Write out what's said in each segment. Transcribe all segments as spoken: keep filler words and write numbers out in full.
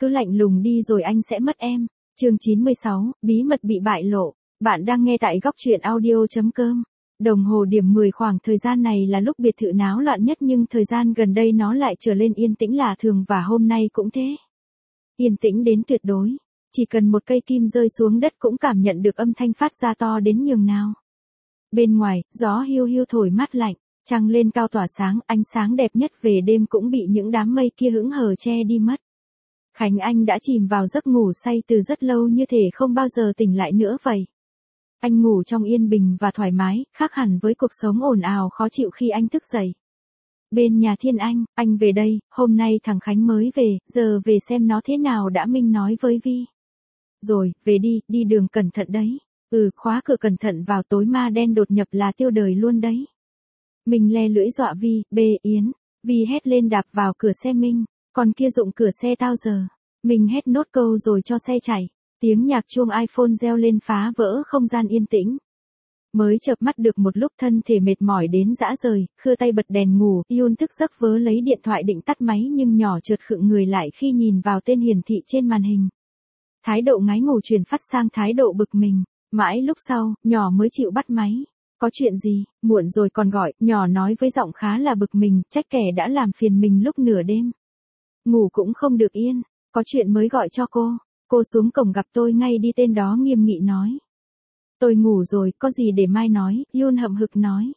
cứ lạnh lùng đi rồi anh sẽ mất em. Chương chín mươi sáu, bí mật bị bại lộ. Bạn đang nghe tại góc truyện audio chấm com. Đồng hồ điểm mười khoảng thời gian này là lúc biệt thự náo loạn nhất nhưng thời gian gần đây nó lại trở lên yên tĩnh lạ thường và hôm nay cũng thế. Yên tĩnh đến tuyệt đối. Chỉ cần một cây kim rơi xuống đất cũng cảm nhận được âm thanh phát ra to đến nhường nào. Bên ngoài, gió hiu hiu thổi mát lạnh, trăng lên cao tỏa sáng, ánh sáng đẹp nhất về đêm cũng bị những đám mây kia hững hờ che đi mất. Khánh Anh đã chìm vào giấc ngủ say từ rất lâu như thể không bao giờ tỉnh lại nữa vậy. Anh ngủ trong yên bình và thoải mái, khác hẳn với cuộc sống ồn ào khó chịu khi anh thức dậy. Bên nhà Thiên Anh, anh về đây, hôm nay thằng Khánh mới về, giờ về xem nó thế nào đã. Minh nói với Vi. Rồi, về đi, đi đường cẩn thận đấy. Ừ, khóa cửa cẩn thận vào, tối ma đen đột nhập là tiêu đời luôn đấy. Minh le lưỡi dọa Vi, bê Yến. Vi hét lên đạp vào cửa xe Minh, còn kia dụng cửa xe tao giờ. Minh hét nốt câu rồi cho xe chạy. Tiếng nhạc chuông iPhone reo lên phá vỡ không gian yên tĩnh. Mới chợp mắt được một lúc thân thể mệt mỏi đến rã rời, khưa tay bật đèn ngủ, Yun thức giấc vớ lấy điện thoại định tắt máy nhưng nhỏ chợt khựng người lại khi nhìn vào tên hiển thị trên màn hình. Thái độ ngái ngủ chuyển phát sang thái độ bực mình, mãi lúc sau, nhỏ mới chịu bắt máy. Có chuyện gì, muộn rồi còn gọi, nhỏ nói với giọng khá là bực mình, trách kẻ đã làm phiền mình lúc nửa đêm. Ngủ cũng không được yên, có chuyện mới gọi cho cô. Cô xuống cổng gặp tôi ngay đi, tên đó nghiêm nghị nói. Tôi ngủ rồi, có gì để mai nói, Yun hậm hực nói.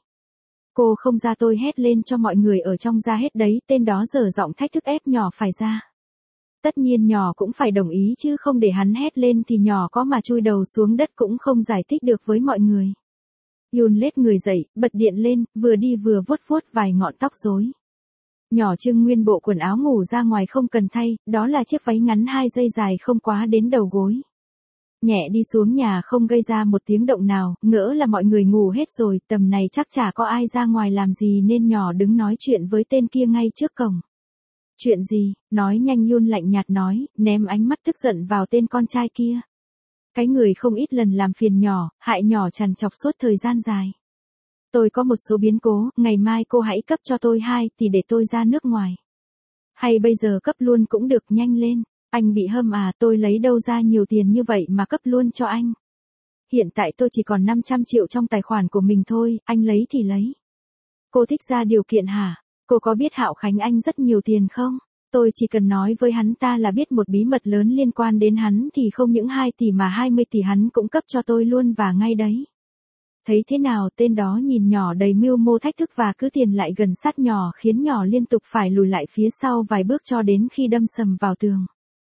Cô không ra tôi hét lên cho mọi người ở trong ra hết đấy, tên đó giở giọng thách thức ép nhỏ phải ra. Tất nhiên nhỏ cũng phải đồng ý chứ không để hắn hét lên thì nhỏ có mà chui đầu xuống đất cũng không giải thích được với mọi người. Yun lết người dậy, bật điện lên, vừa đi vừa vuốt vuốt vài ngọn tóc rối. Nhỏ trưng nguyên bộ quần áo ngủ ra ngoài không cần thay, đó là chiếc váy ngắn hai dây dài không quá đến đầu gối. Nhẹ đi xuống nhà không gây ra một tiếng động nào, ngỡ là mọi người ngủ hết rồi, tầm này chắc chả có ai ra ngoài làm gì nên nhỏ đứng nói chuyện với tên kia ngay trước cổng. Chuyện gì, nói nhanh. Yun lạnh nhạt nói, ném ánh mắt tức giận vào tên con trai kia. Cái người không ít lần làm phiền nhỏ, hại nhỏ trằn trọc suốt thời gian dài. Tôi có một số biến cố, ngày mai cô hãy cấp cho tôi hai tỷ để tôi ra nước ngoài. Hay bây giờ cấp luôn cũng được, nhanh lên. Anh bị hâm à, tôi lấy đâu ra nhiều tiền như vậy mà cấp luôn cho anh. Hiện tại tôi chỉ còn năm trăm triệu trong tài khoản của mình thôi, anh lấy thì lấy. Cô thích ra điều kiện hả? Cô có biết Hạo Khánh Anh rất nhiều tiền không? Tôi chỉ cần nói với hắn ta là biết một bí mật lớn liên quan đến hắn thì không những hai tỷ mà hai mươi tỷ hắn cũng cấp cho tôi luôn và ngay đấy. Thấy thế nào? Tên đó nhìn nhỏ đầy mưu mô thách thức và cứ tiền lại gần sát nhỏ khiến nhỏ liên tục phải lùi lại phía sau vài bước cho đến khi đâm sầm vào tường.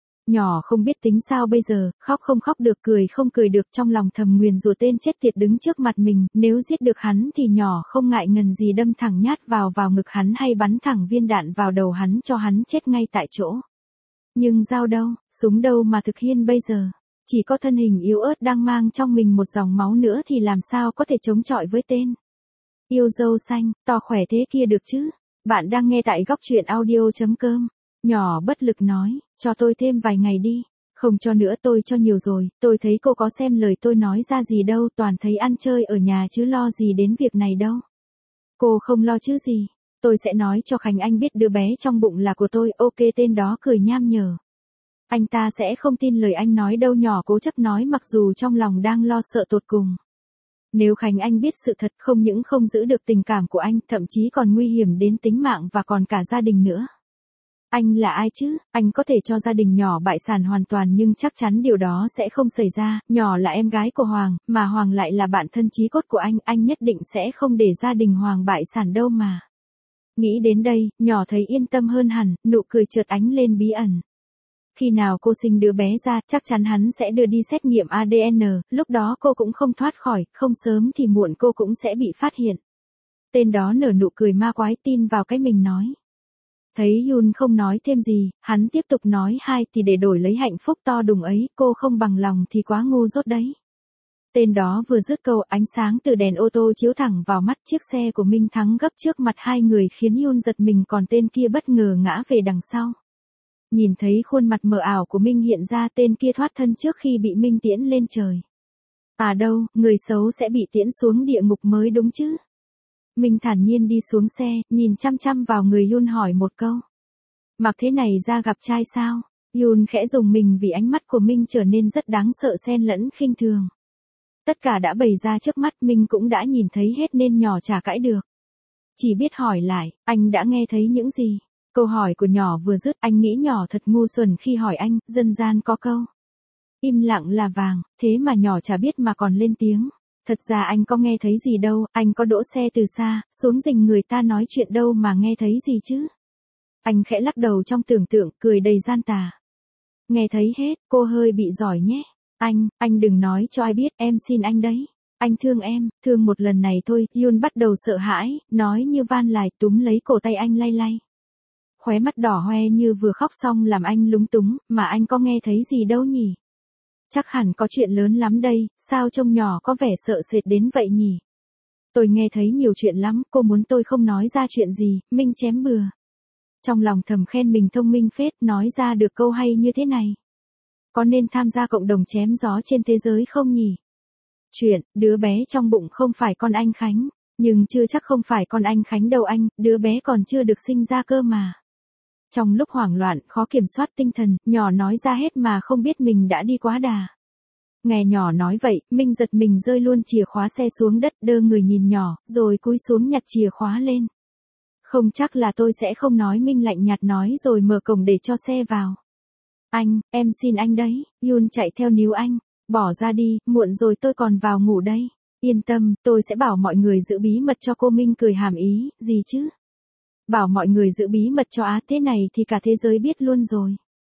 Nhỏ không biết tính sao bây giờ, khóc không khóc được, cười không cười được, trong lòng thầm nguyền rủa tên chết tiệt đứng trước mặt mình, nếu giết được hắn thì nhỏ không ngại ngần gì đâm thẳng nhát vào vào ngực hắn hay bắn thẳng viên đạn vào đầu hắn cho hắn chết ngay tại chỗ. Nhưng dao đâu, súng đâu mà thực hiện bây giờ? Chỉ có thân hình yếu ớt đang mang trong mình một dòng máu nữa thì làm sao có thể chống chọi với tên yêu dâu xanh, to khỏe thế kia được chứ? Bạn đang nghe tại góc truyện audio chấm com. Nhỏ bất lực nói, cho tôi thêm vài ngày đi. Không cho nữa, tôi cho nhiều rồi, tôi thấy cô có xem lời tôi nói ra gì đâu, toàn thấy ăn chơi ở nhà chứ lo gì đến việc này đâu. Cô không lo chứ gì, tôi sẽ nói cho Khánh Anh biết đứa bé trong bụng là của tôi. Ok, tên đó cười nham nhở. Anh ta sẽ không tin lời anh nói đâu, nhỏ cố chấp nói mặc dù trong lòng đang lo sợ tột cùng. Nếu Khánh Anh biết sự thật không những không giữ được tình cảm của anh, thậm chí còn nguy hiểm đến tính mạng và còn cả gia đình nữa. Anh là ai chứ? Anh có thể cho gia đình nhỏ bại sản hoàn toàn nhưng chắc chắn điều đó sẽ không xảy ra. Nhỏ là em gái của Hoàng, mà Hoàng lại là bạn thân chí cốt của anh, anh nhất định sẽ không để gia đình Hoàng bại sản đâu mà. Nghĩ đến đây, nhỏ thấy yên tâm hơn hẳn, nụ cười chợt ánh lên bí ẩn. Khi nào cô sinh đứa bé ra, chắc chắn hắn sẽ đưa đi xét nghiệm a đê en, lúc đó cô cũng không thoát khỏi, không sớm thì muộn cô cũng sẽ bị phát hiện. Tên đó nở nụ cười ma quái, tin vào cái mình nói. Thấy Yun không nói thêm gì, hắn tiếp tục nói, hai tỷ để đổi lấy hạnh phúc to đùng ấy, cô không bằng lòng thì quá ngu dốt đấy. Tên đó vừa dứt câu, ánh sáng từ đèn ô tô chiếu thẳng vào mắt, chiếc xe của Minh Thắng gấp trước mặt hai người khiến Yun giật mình, còn tên kia bất ngờ ngã về đằng sau. Nhìn thấy khuôn mặt mờ ảo của Minh hiện ra, tên kia thoát thân trước khi bị Minh tiễn lên trời. À đâu, người xấu sẽ bị tiễn xuống địa ngục mới đúng chứ. Minh thản nhiên đi xuống xe, nhìn chăm chăm vào người Yun hỏi một câu. Mặc thế này ra gặp trai sao? Yun khẽ dùng mình vì ánh mắt của Minh trở nên rất đáng sợ xen lẫn khinh thường. Tất cả đã bày ra trước mắt, Minh cũng đã nhìn thấy hết nên nhỏ chả cãi được. Chỉ biết hỏi lại, anh đã nghe thấy những gì? Câu hỏi của nhỏ vừa dứt, anh nghĩ nhỏ thật ngu xuẩn khi hỏi anh, dân gian có câu. Im lặng là vàng, thế mà nhỏ chả biết mà còn lên tiếng. Thật ra anh có nghe thấy gì đâu, anh có đỗ xe từ xa, xuống rình người ta nói chuyện đâu mà nghe thấy gì chứ. Anh khẽ lắc đầu trong tưởng tượng, cười đầy gian tà. Nghe thấy hết, cô hơi bị giỏi nhé. Anh, anh đừng nói cho ai biết, em xin anh đấy. Anh thương em, thương một lần này thôi. Yun bắt đầu sợ hãi, nói như van lài, túm lấy cổ tay anh lay lay. Khóe mắt đỏ hoe như vừa khóc xong làm anh lúng túng, mà anh có nghe thấy gì đâu nhỉ? Chắc hẳn có chuyện lớn lắm đây, sao trông nhỏ có vẻ sợ sệt đến vậy nhỉ? Tôi nghe thấy nhiều chuyện lắm, cô muốn tôi không nói ra chuyện gì, Minh chém bừa. Trong lòng thầm khen mình thông minh phết, nói ra được câu hay như thế này. Có nên tham gia cộng đồng chém gió trên thế giới không nhỉ? Chuyện, đứa bé trong bụng không phải con anh Khánh, nhưng chưa chắc không phải con anh Khánh đâu anh, đứa bé còn chưa được sinh ra cơ mà. Trong lúc hoảng loạn, khó kiểm soát tinh thần, nhỏ nói ra hết mà không biết mình đã đi quá đà. Nghe nhỏ nói vậy, Minh giật mình rơi luôn chìa khóa xe xuống đất, đơ người nhìn nhỏ, rồi cúi xuống nhặt chìa khóa lên. Không chắc là tôi sẽ không nói, Minh lạnh nhạt nói rồi mở cổng để cho xe vào. Anh, em xin anh đấy. Yun chạy theo níu anh. Bỏ ra đi, muộn rồi tôi còn vào ngủ đây. Yên tâm, tôi sẽ bảo mọi người giữ bí mật cho cô. Minh cười hàm ý, gì chứ? Bảo mọi người giữ bí mật cho á, thế này thì cả thế giới biết luôn rồi.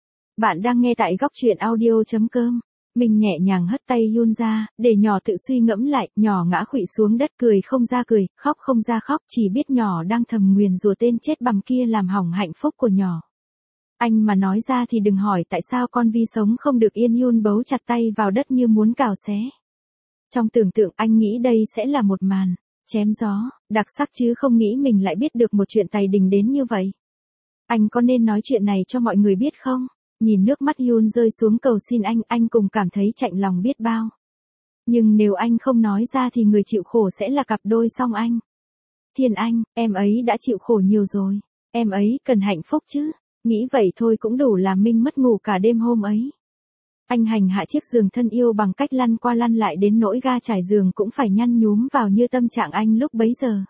Bạn đang nghe tại góc truyện audio chấm com. Minh nhẹ nhàng hất tay Yun ra, để nhỏ tự suy ngẫm lại, nhỏ ngã khuỵu xuống đất, cười không ra cười, khóc không ra khóc, chỉ biết nhỏ đang thầm nguyền rủa tên chết bằm kia làm hỏng hạnh phúc của nhỏ. Anh mà nói ra thì đừng hỏi tại sao con Vi sống không được yên. Yun bấu chặt tay vào đất như muốn cào xé. Trong tưởng tượng anh nghĩ đây sẽ là một màn chém gió, đặc sắc chứ không nghĩ mình lại biết được một chuyện tài đình đến như vậy. Anh có nên nói chuyện này cho mọi người biết không? Nhìn nước mắt Yun rơi xuống cầu xin anh, anh cùng cảm thấy chạnh lòng biết bao. Nhưng nếu anh không nói ra thì người chịu khổ sẽ là cặp đôi song anh. Thiên Anh, em ấy đã chịu khổ nhiều rồi. Em ấy cần hạnh phúc chứ. Nghĩ vậy thôi cũng đủ làm Minh mất ngủ cả đêm hôm ấy. Anh hành hạ chiếc giường thân yêu bằng cách lăn qua lăn lại đến nỗi ga trải giường cũng phải nhăn nhúm vào như tâm trạng anh lúc bấy giờ.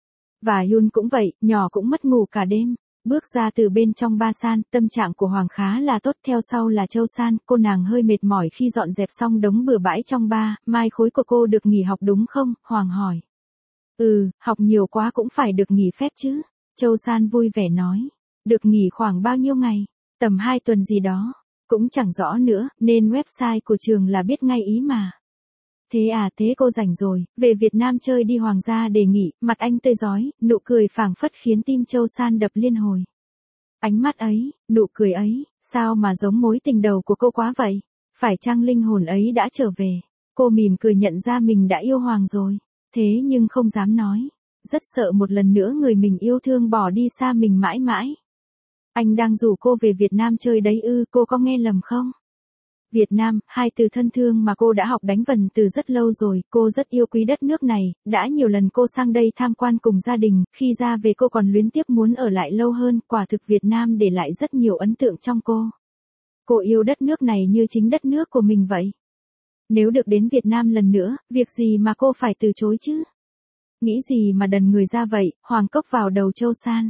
Và Yun cũng vậy, nhỏ cũng mất ngủ cả đêm. Bước ra từ bên trong ba san, tâm trạng của Hoàng khá là tốt, theo sau là Châu San, cô nàng hơi mệt mỏi khi dọn dẹp xong đống bừa bãi trong ba, mai khối của cô được nghỉ học đúng không? Hoàng hỏi. Ừ, học nhiều quá cũng phải được nghỉ phép chứ. Châu San vui vẻ nói. Được nghỉ khoảng bao nhiêu ngày? Tầm hai tuần gì đó. Cũng chẳng rõ nữa, nên website của trường là biết ngay ý mà. Thế à, thế cô rảnh rồi, về Việt Nam chơi đi. Hoàng gia đề nghị, mặt anh tươi rói, nụ cười phảng phất khiến tim Châu San đập liên hồi. Ánh mắt ấy, nụ cười ấy, sao mà giống mối tình đầu của cô quá vậy? Phải chăng linh hồn ấy đã trở về? Cô mỉm cười nhận ra mình đã yêu Hoàng rồi. Thế nhưng không dám nói. Rất sợ một lần nữa người mình yêu thương bỏ đi xa mình mãi mãi. Anh đang rủ cô về Việt Nam chơi đấy ư, cô có nghe lầm không? Việt Nam, hai từ thân thương mà cô đã học đánh vần từ rất lâu rồi, cô rất yêu quý đất nước này, đã nhiều lần cô sang đây tham quan cùng gia đình, khi ra về cô còn luyến tiếc muốn ở lại lâu hơn, quả thực Việt Nam để lại rất nhiều ấn tượng trong cô. Cô yêu đất nước này như chính đất nước của mình vậy. Nếu được đến Việt Nam lần nữa, việc gì mà cô phải từ chối chứ? Nghĩ gì mà đần người ra vậy? Hoàng cốc vào đầu Châu San.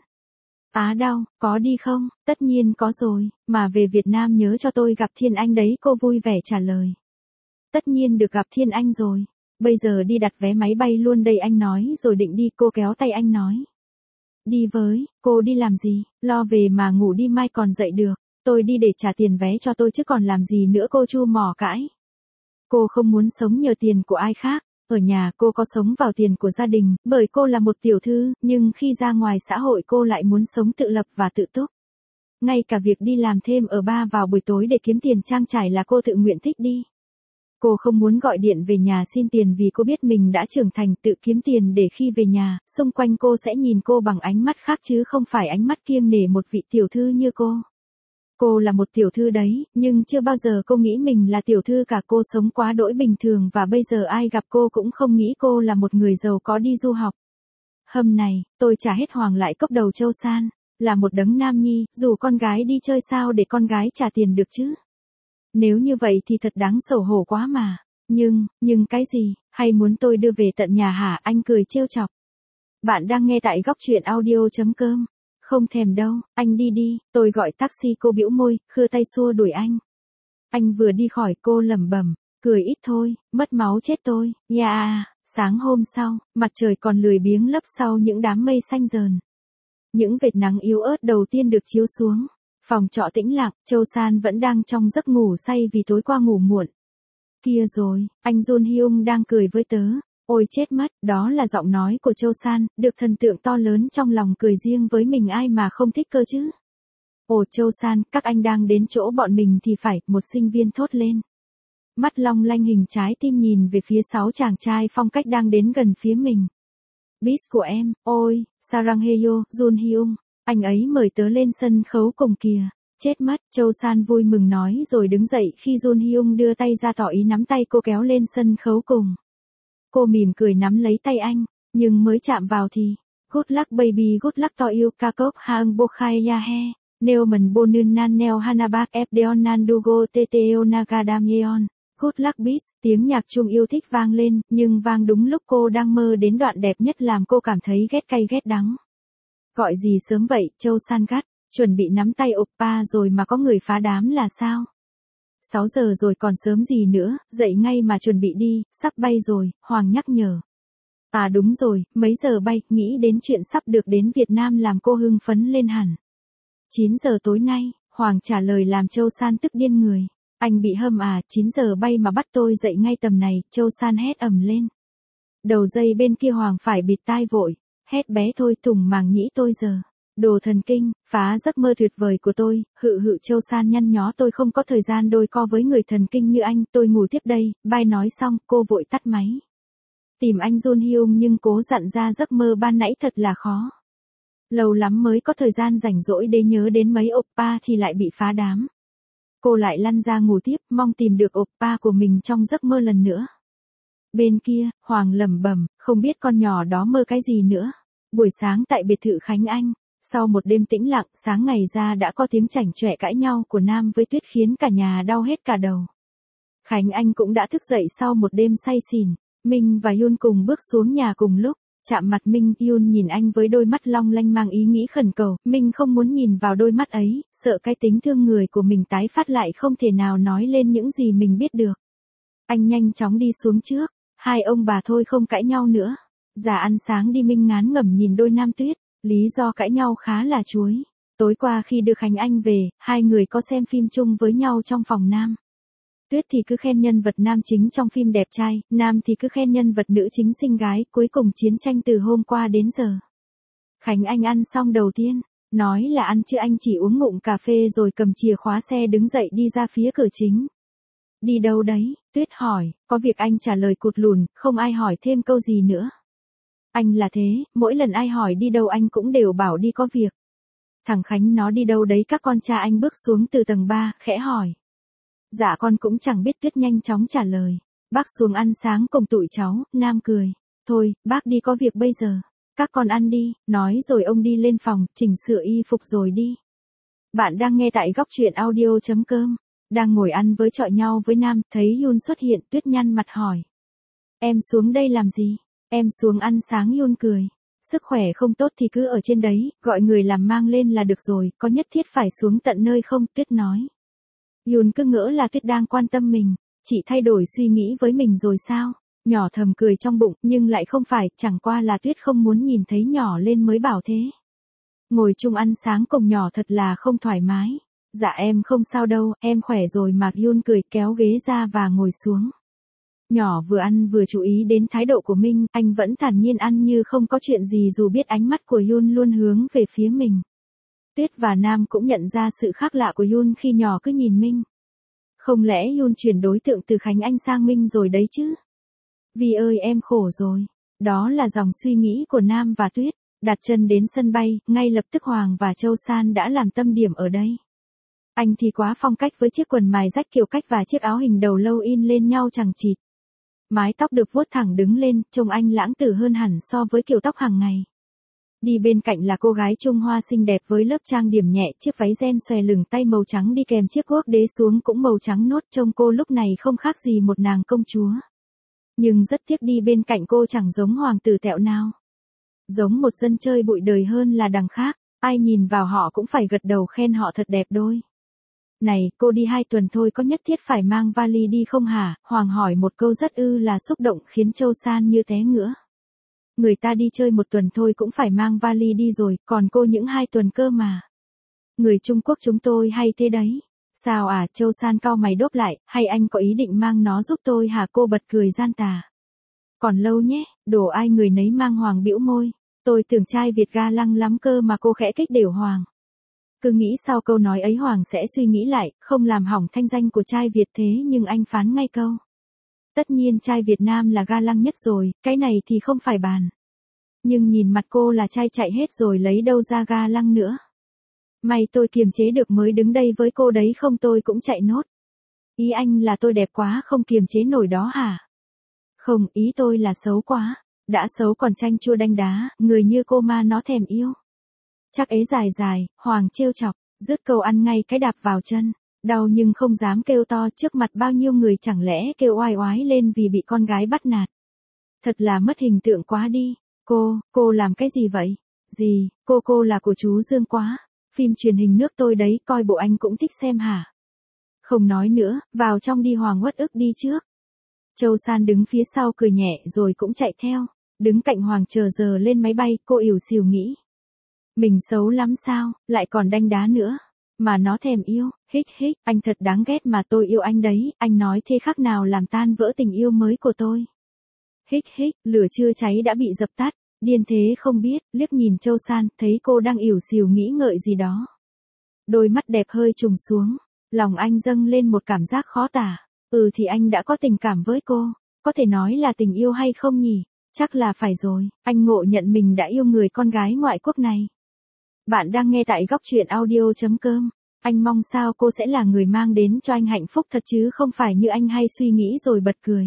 Á đau, có đi không? Tất nhiên có rồi, mà về Việt Nam nhớ cho tôi gặp Thiên Anh đấy. Cô vui vẻ trả lời. Tất nhiên được gặp Thiên Anh rồi. Bây giờ đi đặt vé máy bay luôn đây, anh nói rồi định đi. Cô kéo tay anh nói. Đi với, cô đi làm gì? Lo về mà ngủ đi, mai còn dậy được. Tôi đi để trả tiền vé cho tôi chứ còn làm gì nữa. Cô chu mỏ cãi. Cô không muốn sống nhờ tiền của ai khác. Ở nhà cô có sống vào tiền của gia đình, bởi cô là một tiểu thư, nhưng khi ra ngoài xã hội cô lại muốn sống tự lập và tự túc. Ngay cả việc đi làm thêm ở bar vào buổi tối để kiếm tiền trang trải là cô tự nguyện thích đi. Cô không muốn gọi điện về nhà xin tiền vì cô biết mình đã trưởng thành tự kiếm tiền để khi về nhà, xung quanh cô sẽ nhìn cô bằng ánh mắt khác chứ không phải ánh mắt kiêng nể một vị tiểu thư như cô. Cô là một tiểu thư đấy, nhưng chưa bao giờ cô nghĩ mình là tiểu thư cả. Cô sống quá đỗi bình thường và bây giờ ai gặp cô cũng không nghĩ cô là một người giàu có đi du học. Hôm này, tôi trả hết Hoàng lại cốc đầu Châu San. Là một đấng nam nhi, dù con gái đi chơi sao để con gái trả tiền được chứ? Nếu như vậy thì thật đáng xấu hổ quá mà. Nhưng, nhưng cái gì, hay muốn tôi đưa về tận nhà hả? Anh cười trêu chọc. Bạn đang nghe tại góc truyện audio.com. Không thèm đâu, anh đi đi, tôi gọi taxi. Cô bĩu môi, khưa tay xua đuổi anh. Anh vừa đi khỏi cô lẩm bẩm, cười ít thôi, mất máu chết tôi, ya yeah. Sáng hôm sau, mặt trời còn lười biếng lấp sau những đám mây xanh dờn. Những vệt nắng yếu ớt đầu tiên được chiếu xuống. Phòng trọ tĩnh lặng, Châu San vẫn đang trong giấc ngủ say vì tối qua ngủ muộn. Kia rồi, anh Jun Hyung đang cười với tớ. Ôi chết mất, đó là giọng nói của Châu San, được thần tượng to lớn trong lòng cười riêng với mình, ai mà không thích cơ chứ. Ồ Châu San, các anh đang đến chỗ bọn mình thì phải, một sinh viên thốt lên. Mắt long lanh hình trái tim nhìn về phía sáu chàng trai phong cách đang đến gần phía mình. Bis của em, ôi, Saranghaeyo, Jun Hyung, anh ấy mời tớ lên sân khấu cùng kìa. Chết mất, Châu San vui mừng nói rồi đứng dậy khi Jun Hyung đưa tay ra tỏ ý nắm tay cô kéo lên sân khấu cùng. Cô mỉm cười nắm lấy tay anh, nhưng mới chạm vào thì, good luck baby, good luck to you, kakop hang bokhai yahe, neoman bonun nan neo hanabak ebdeon nan dugo teteo nagadamyeon. Good luck bis, tiếng nhạc chuông yêu thích vang lên, nhưng vang đúng lúc cô đang mơ đến đoạn đẹp nhất làm cô cảm thấy ghét cay ghét đắng. Gọi gì sớm vậy, Châu San gắt, chuẩn bị nắm tay oppa rồi mà có người phá đám là sao? sáu giờ rồi còn sớm gì nữa, dậy ngay mà chuẩn bị đi, sắp bay rồi, Hoàng nhắc nhở. À đúng rồi, mấy giờ bay, nghĩ đến chuyện sắp được đến Việt Nam làm cô hưng phấn lên hẳn. chín giờ tối nay, Hoàng trả lời làm Châu San tức điên người. Anh bị hâm à, chín giờ bay mà bắt tôi dậy ngay tầm này, Châu San hét ầm lên. Đầu dây bên kia Hoàng phải bịt tai vội, hét bé thôi thủng màng nhĩ tôi giờ. Đồ thần kinh, phá giấc mơ tuyệt vời của tôi, hự hự Châu San nhăn nhó, tôi không có thời gian đôi co với người thần kinh như anh, tôi ngủ tiếp đây, bye. Nói xong, cô vội tắt máy. Tìm anh Jun Hyung nhưng cố dặn ra giấc mơ ban nãy thật là khó. Lâu lắm mới có thời gian rảnh rỗi để nhớ đến mấy oppa thì lại bị phá đám. Cô lại lăn ra ngủ tiếp, mong tìm được oppa của mình trong giấc mơ lần nữa. Bên kia, Hoàng lẩm bẩm, không biết con nhỏ đó mơ cái gì nữa. Buổi sáng tại biệt thự Khánh Anh, sau một đêm tĩnh lặng, sáng ngày ra đã có tiếng chảnh chọe cãi nhau của Nam với Tuyết khiến cả nhà đau hết cả đầu. Khánh Anh cũng đã thức dậy sau một đêm say xỉn. Minh và Yoon cùng bước xuống nhà cùng lúc. Chạm mặt Minh, Yoon nhìn anh với đôi mắt long lanh mang ý nghĩ khẩn cầu. Minh không muốn nhìn vào đôi mắt ấy, sợ cái tính thương người của mình tái phát lại không thể nào nói lên những gì mình biết được. Anh nhanh chóng đi xuống trước. Hai ông bà thôi không cãi nhau nữa. Già ăn sáng đi. Minh ngán ngẩm nhìn đôi nam Tuyết. Lý do cãi nhau khá là chuối. Tối qua khi đưa Khánh Anh về, hai người có xem phim chung với nhau trong phòng Nam. Tuyết thì cứ khen nhân vật nam chính trong phim đẹp trai, Nam thì cứ khen nhân vật nữ chính xinh gái, cuối cùng chiến tranh từ hôm qua đến giờ. Khánh Anh ăn xong đầu tiên, nói là ăn chứ anh chỉ uống ngụm cà phê rồi cầm chìa khóa xe đứng dậy đi ra phía cửa chính. Đi đâu đấy? Tuyết hỏi, có việc. Anh trả lời cụt lùn, không ai hỏi thêm câu gì nữa. Anh là thế, mỗi lần ai hỏi đi đâu anh cũng đều bảo đi có việc. Thằng Khánh nó đi đâu đấy? Các con cha anh bước xuống từ tầng ba, khẽ hỏi. Dạ con cũng chẳng biết. Tuyết nhanh chóng trả lời. Bác xuống ăn sáng cùng tụi cháu. Nam cười. Thôi, bác đi có việc bây giờ. Các con ăn đi, nói rồi ông đi lên phòng, chỉnh sửa y phục rồi đi. Bạn đang nghe tại góc truyện audio.com. Đang ngồi ăn với chọi nhau với Nam, thấy Yoon xuất hiện, Tuyết nhăn mặt hỏi. Em xuống đây làm gì? Em xuống ăn sáng. Yoon cười. Sức khỏe không tốt thì cứ ở trên đấy, gọi người làm mang lên là được rồi, có nhất thiết phải xuống tận nơi không? Tuyết nói. Yoon cứ ngỡ là Tuyết đang quan tâm mình, chị thay đổi suy nghĩ với mình rồi sao? Nhỏ thầm cười trong bụng, nhưng lại không phải, chẳng qua là Tuyết không muốn nhìn thấy nhỏ lên mới bảo thế. Ngồi chung ăn sáng cùng nhỏ thật là không thoải mái. Dạ em không sao đâu, em khỏe rồi mà. Yoon cười kéo ghế ra và ngồi xuống. Nhỏ vừa ăn vừa chú ý đến thái độ của Minh, anh vẫn thản nhiên ăn như không có chuyện gì dù biết ánh mắt của Yoon luôn hướng về phía mình. Tuyết và Nam cũng nhận ra sự khác lạ của Yoon khi nhỏ cứ nhìn Minh. Không lẽ Yoon chuyển đối tượng từ Khánh Anh sang Minh rồi đấy chứ? Vì ơi em khổ rồi. Đó là dòng suy nghĩ của Nam và Tuyết. Đặt chân đến sân bay, ngay lập tức Hoàng và Châu San đã làm tâm điểm ở đây. Anh thì quá phong cách với chiếc quần mài rách kiểu cách và chiếc áo hình đầu lâu in lên nhau chằng chịt. Mái tóc được vuốt thẳng đứng lên, trông anh lãng tử hơn hẳn so với kiểu tóc hàng ngày. Đi bên cạnh là cô gái Trung Hoa xinh đẹp với lớp trang điểm nhẹ, chiếc váy ren xòe lửng tay màu trắng đi kèm chiếc quốc đế xuống cũng màu trắng nốt, trông cô lúc này không khác gì một nàng công chúa. Nhưng rất tiếc đi bên cạnh cô chẳng giống hoàng tử tẹo nào. Giống một dân chơi bụi đời hơn là đằng khác, ai nhìn vào họ cũng phải gật đầu khen họ thật đẹp đôi. Này, cô đi hai tuần thôi có nhất thiết phải mang vali đi không hả? Hoàng hỏi một câu rất ư là xúc động khiến Châu San như té ngửa. Người ta đi chơi một tuần thôi cũng phải mang vali đi rồi, còn cô những hai tuần cơ mà. Người Trung Quốc chúng tôi hay thế đấy. Sao à? Châu San cau mày đốp lại, hay anh có ý định mang nó giúp tôi hả? Cô bật cười gian tà. Còn lâu nhé, đồ ai người nấy mang. Hoàng bĩu môi. Tôi tưởng trai Việt ga lăng lắm cơ mà. Cô khẽ kích đều Hoàng. Cứ nghĩ sau câu nói ấy Hoàng sẽ suy nghĩ lại, không làm hỏng thanh danh của trai Việt, thế nhưng anh phán ngay câu. Tất nhiên trai Việt Nam là ga lăng nhất rồi, cái này thì không phải bàn. Nhưng nhìn mặt cô là trai chạy hết rồi lấy đâu ra ga lăng nữa. May tôi kiềm chế được mới đứng đây với cô đấy, không tôi cũng chạy nốt. Ý anh là tôi đẹp quá không kiềm chế nổi đó hả? Không, ý tôi là xấu quá. Đã xấu còn chanh chua đanh đá, người như cô ma nó thèm yêu. Chắc ế dài dài, Hoàng trêu chọc, dứt câu ăn ngay cái đạp vào chân. Đau nhưng không dám kêu to trước mặt bao nhiêu người, chẳng lẽ kêu oai oái lên vì bị con gái bắt nạt. Thật là mất hình tượng quá đi. Cô, cô làm cái gì vậy? Gì, cô cô là của chú Dương quá. Phim truyền hình nước tôi đấy, coi bộ anh cũng thích xem hả? Không nói nữa, vào trong đi. Hoàng uất ức đi trước. Châu San đứng phía sau cười nhẹ rồi cũng chạy theo. Đứng cạnh Hoàng chờ giờ lên máy bay, cô ỉu xìu nghĩ. Mình xấu lắm sao, lại còn đanh đá nữa. Mà nó thèm yêu, hích hích, anh thật đáng ghét mà tôi yêu anh đấy, anh nói thế khác nào làm tan vỡ tình yêu mới của tôi. Hích hích, lửa chưa cháy đã bị dập tắt, điên thế không biết, liếc nhìn Châu San, thấy cô đang ỉu xìu nghĩ ngợi gì đó. Đôi mắt đẹp hơi trùng xuống, lòng anh dâng lên một cảm giác khó tả, ừ thì anh đã có tình cảm với cô, có thể nói là tình yêu hay không nhỉ, chắc là phải rồi, anh ngộ nhận mình đã yêu người con gái ngoại quốc này. Bạn đang nghe tại góc truyện audio chấm com. Anh mong sao cô sẽ là người mang đến cho anh hạnh phúc thật chứ không phải như anh hay suy nghĩ rồi bật cười.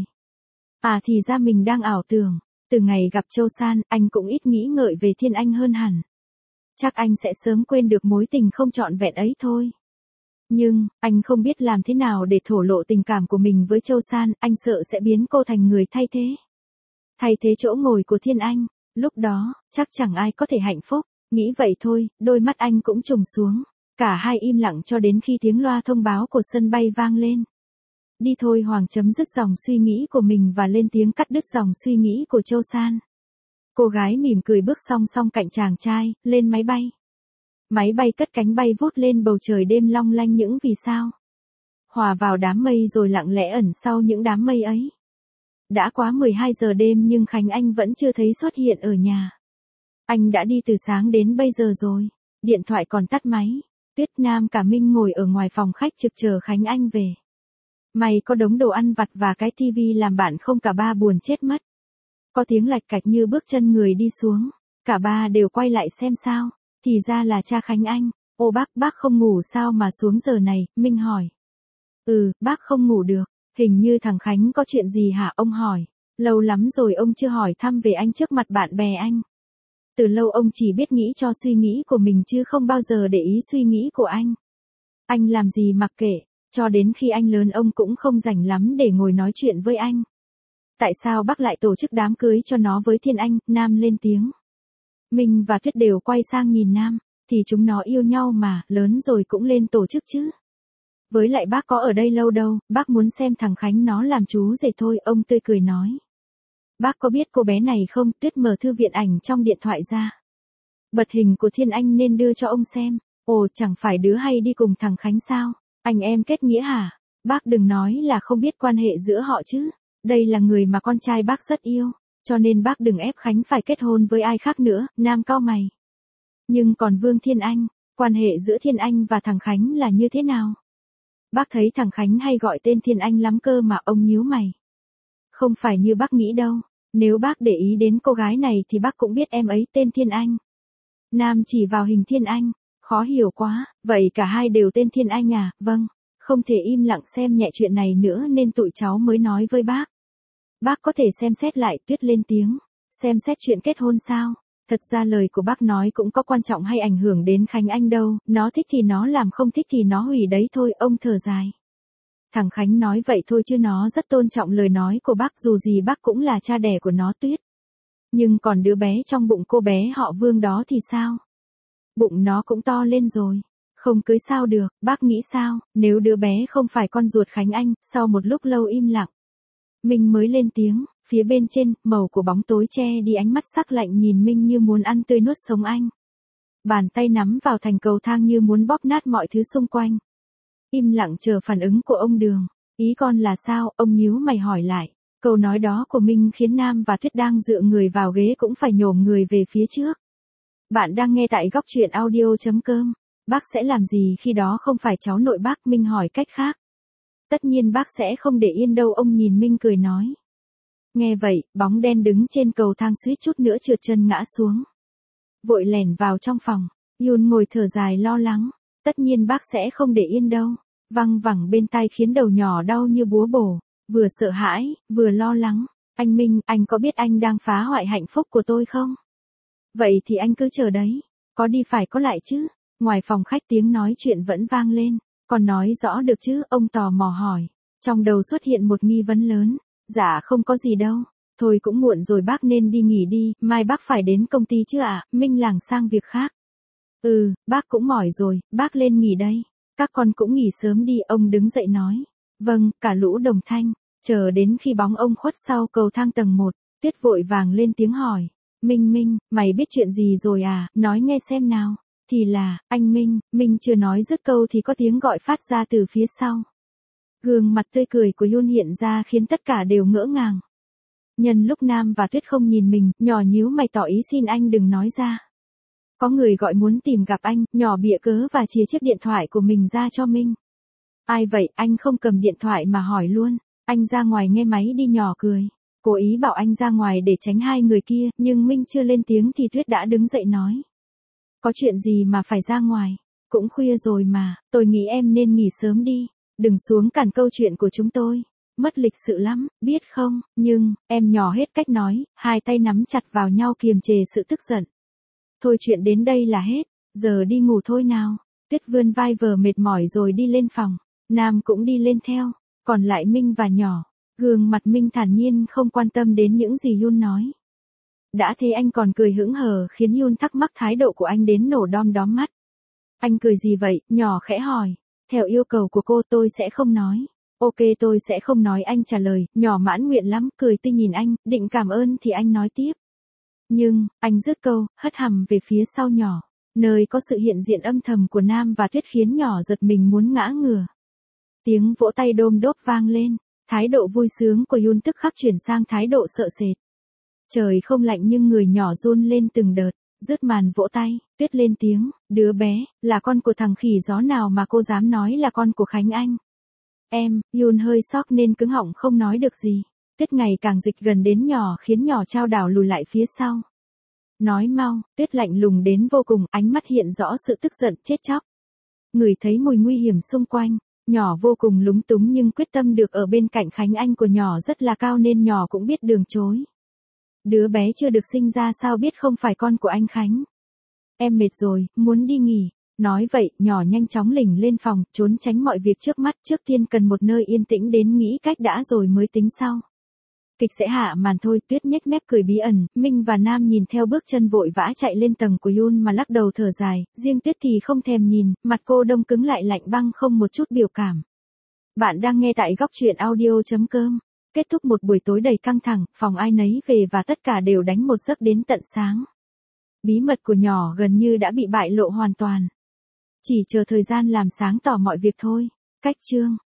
À thì ra mình đang ảo tưởng. Từ ngày gặp Châu San, anh cũng ít nghĩ ngợi về Thiên Anh hơn hẳn. Chắc anh sẽ sớm quên được mối tình không trọn vẹn ấy thôi. Nhưng, anh không biết làm thế nào để thổ lộ tình cảm của mình với Châu San, anh sợ sẽ biến cô thành người thay thế. Thay thế chỗ ngồi của Thiên Anh, lúc đó, chắc chẳng ai có thể hạnh phúc. Nghĩ vậy thôi, đôi mắt anh cũng trùng xuống. Cả hai im lặng cho đến khi tiếng loa thông báo của sân bay vang lên. Đi thôi. Hoàng chấm dứt dòng suy nghĩ của mình và lên tiếng cắt đứt dòng suy nghĩ của Châu San. Cô gái mỉm cười bước song song cạnh chàng trai, lên máy bay. Máy bay cất cánh bay vút lên bầu trời đêm long lanh những vì sao. Hòa vào đám mây rồi lặng lẽ ẩn sau những đám mây ấy. Đã quá mười hai giờ đêm nhưng Khánh Anh vẫn chưa thấy xuất hiện ở nhà. Anh đã đi từ sáng đến bây giờ rồi. Điện thoại còn tắt máy. Tuyết Nam cả Minh ngồi ở ngoài phòng khách trực chờ Khánh Anh về. May có đống đồ ăn vặt và cái tivi làm bạn không cả ba buồn chết mất. Có tiếng lạch cạch như bước chân người đi xuống. Cả ba đều quay lại xem sao. Thì ra là cha Khánh Anh. Ô bác, bác không ngủ sao mà xuống giờ này, Minh hỏi. Ừ, bác không ngủ được. Hình như thằng Khánh có chuyện gì hả? Ông hỏi. Lâu lắm rồi ông chưa hỏi thăm về anh trước mặt bạn bè anh. Từ lâu ông chỉ biết nghĩ cho suy nghĩ của mình chứ không bao giờ để ý suy nghĩ của anh. Anh làm gì mặc kệ, cho đến khi anh lớn ông cũng không rảnh lắm để ngồi nói chuyện với anh. Tại sao bác lại tổ chức đám cưới cho nó với Thiên Anh? Nam lên tiếng. Minh và Tuyết đều quay sang nhìn Nam, thì chúng nó yêu nhau mà, lớn rồi cũng lên tổ chức chứ. Với lại bác có ở đây lâu đâu, bác muốn xem thằng Khánh nó làm chú rể thôi, ông tươi cười nói. Bác có biết cô bé này không? Tuyết mở thư viện ảnh trong điện thoại ra. Bật hình của Thiên Anh nên đưa cho ông xem. Ồ, chẳng phải đứa hay đi cùng thằng Khánh sao? Anh em kết nghĩa hả? Bác đừng nói là không biết quan hệ giữa họ chứ. Đây là người mà con trai bác rất yêu. Cho nên bác đừng ép Khánh phải kết hôn với ai khác nữa. Nam cau mày. Nhưng còn Vương Thiên Anh, quan hệ giữa Thiên Anh và thằng Khánh là như thế nào? Bác thấy thằng Khánh hay gọi tên Thiên Anh lắm cơ mà. Ông nhíu mày. Không phải như bác nghĩ đâu. Nếu bác để ý đến cô gái này thì bác cũng biết em ấy tên Thiên Anh. Nam chỉ vào hình Thiên Anh. Khó hiểu quá, vậy cả hai đều tên Thiên Anh à? Vâng. Không thể im lặng xem nhẹ chuyện này nữa nên tụi cháu mới nói với bác. Bác có thể xem xét lại. Tuyết lên tiếng. Xem xét chuyện kết hôn sao? Thật ra lời của bác nói cũng có quan trọng hay ảnh hưởng đến Khánh Anh đâu, nó thích thì nó làm, không thích thì nó hủy đấy thôi, ông thở dài. Thằng Khánh nói vậy thôi chứ nó rất tôn trọng lời nói của bác, dù gì bác cũng là cha đẻ của nó Tuyết. Nhưng còn đứa bé trong bụng cô bé họ Vương đó thì sao? Bụng nó cũng to lên rồi. Không cưới sao được, bác nghĩ sao, nếu đứa bé không phải con ruột Khánh Anh? Sau một lúc lâu im lặng, Minh mới lên tiếng, phía bên trên, màu của bóng tối che đi ánh mắt sắc lạnh nhìn Minh như muốn ăn tươi nuốt sống anh. Bàn tay nắm vào thành cầu thang như muốn bóp nát mọi thứ xung quanh. Im lặng chờ phản ứng của ông Đường. Ý con là sao, ông nhíu mày hỏi lại. Câu nói đó của Minh khiến Nam và Tuyết đang dựa người vào ghế cũng phải nhổm người về phía trước. Bạn đang nghe tại góc truyện audio.com. Bác sẽ làm gì khi đó không phải cháu nội bác? Minh hỏi cách khác. Tất nhiên bác sẽ không để yên đâu, ông nhìn Minh cười nói. Nghe vậy, bóng đen đứng trên cầu thang suýt chút nữa trượt chân ngã xuống. Vội lẻn vào trong phòng, Yun ngồi thở dài lo lắng. Tất nhiên bác sẽ không để yên đâu. Văng vẳng bên tai khiến đầu nhỏ đau như búa bổ. Vừa sợ hãi, vừa lo lắng. Anh Minh, anh có biết anh đang phá hoại hạnh phúc của tôi không? Vậy thì anh cứ chờ đấy. Có đi phải có lại chứ. Ngoài phòng khách tiếng nói chuyện vẫn vang lên. Còn nói rõ được chứ, ông tò mò hỏi. Trong đầu xuất hiện một nghi vấn lớn. Dạ không có gì đâu. Thôi cũng muộn rồi, bác nên đi nghỉ đi, mai bác phải đến công ty chứ ạ. Minh lảng sang việc khác. Ừ, bác cũng mỏi rồi, bác lên nghỉ đây. Các con cũng nghỉ sớm đi, ông đứng dậy nói. Vâng, cả lũ đồng thanh. Chờ đến khi bóng ông khuất sau cầu thang tầng một, Tuyết vội vàng lên tiếng hỏi. Minh Minh, mày biết chuyện gì rồi à, nói nghe xem nào. Thì là, anh Minh, Minh chưa nói dứt câu thì có tiếng gọi phát ra từ phía sau. Gương mặt tươi cười của Yun hiện ra khiến tất cả đều ngỡ ngàng. Nhân lúc Nam và Tuyết không nhìn mình, nhỏ nhíu mày tỏ ý xin anh đừng nói ra. Có người gọi muốn tìm gặp anh, nhỏ bịa cớ và chìa chiếc điện thoại của mình ra cho Minh. Ai vậy, anh không cầm điện thoại mà hỏi luôn. Anh ra ngoài nghe máy đi, nhỏ cười. Cố ý bảo anh ra ngoài để tránh hai người kia, nhưng Minh chưa lên tiếng thì Tuyết đã đứng dậy nói. Có chuyện gì mà phải ra ngoài? Cũng khuya rồi mà, tôi nghĩ em nên nghỉ sớm đi. Đừng xuống cản câu chuyện của chúng tôi. Mất lịch sự lắm, biết không, nhưng, em nhỏ hết cách nói, hai tay nắm chặt vào nhau kiềm chế sự tức giận. Thôi chuyện đến đây là hết, giờ đi ngủ thôi nào. Tuyết vươn vai vờ mệt mỏi rồi đi lên phòng. Nam cũng đi lên theo, còn lại Minh và nhỏ. Gương mặt Minh thản nhiên không quan tâm đến những gì Yun nói. Đã thế anh còn cười hững hờ khiến Yun thắc mắc thái độ của anh đến nổ đom đóm mắt. Anh cười gì vậy, nhỏ khẽ hỏi. Theo yêu cầu của cô tôi sẽ không nói. Ok tôi sẽ không nói, anh trả lời, nhỏ mãn nguyện lắm, cười tươi nhìn anh, định cảm ơn thì anh nói tiếp. Nhưng, anh dứt câu, hất hàm về phía sau nhỏ, nơi có sự hiện diện âm thầm của Nam và Tuyết khiến nhỏ giật mình muốn ngã ngửa. Tiếng vỗ tay đôm đốp vang lên, thái độ vui sướng của Yun tức khắc chuyển sang thái độ sợ sệt. Trời không lạnh nhưng người nhỏ run lên từng đợt, dứt màn vỗ tay, Tuyết lên tiếng, đứa bé, là con của thằng khỉ gió nào mà cô dám nói là con của Khánh Anh. Em, Yun hơi sốc nên cứng họng không nói được gì. Tuyết ngày càng dịch gần đến nhỏ khiến nhỏ trao đảo lùi lại phía sau. Nói mau, Tuyết lạnh lùng đến vô cùng, ánh mắt hiện rõ sự tức giận chết chóc. Người thấy mùi nguy hiểm xung quanh, nhỏ vô cùng lúng túng nhưng quyết tâm được ở bên cạnh Khánh Anh của nhỏ rất là cao nên nhỏ cũng biết đường chối. Đứa bé chưa được sinh ra sao biết không phải con của anh Khánh. Em mệt rồi, muốn đi nghỉ. Nói vậy, nhỏ nhanh chóng lỉnh lên phòng, trốn tránh mọi việc trước mắt, trước tiên cần một nơi yên tĩnh đến nghĩ cách đã rồi mới tính sau. Kịch sẽ hạ màn thôi, Tuyết nhếch mép cười bí ẩn, Minh và Nam nhìn theo bước chân vội vã chạy lên tầng của Yun mà lắc đầu thở dài, riêng Tuyết thì không thèm nhìn, mặt cô đông cứng lại lạnh băng không một chút biểu cảm. Bạn đang nghe tại góc truyện audio.com. Kết thúc một buổi tối đầy căng thẳng, phòng ai nấy về và tất cả đều đánh một giấc đến tận sáng. Bí mật của nhỏ gần như đã bị bại lộ hoàn toàn. Chỉ chờ thời gian làm sáng tỏ mọi việc thôi. Cách chương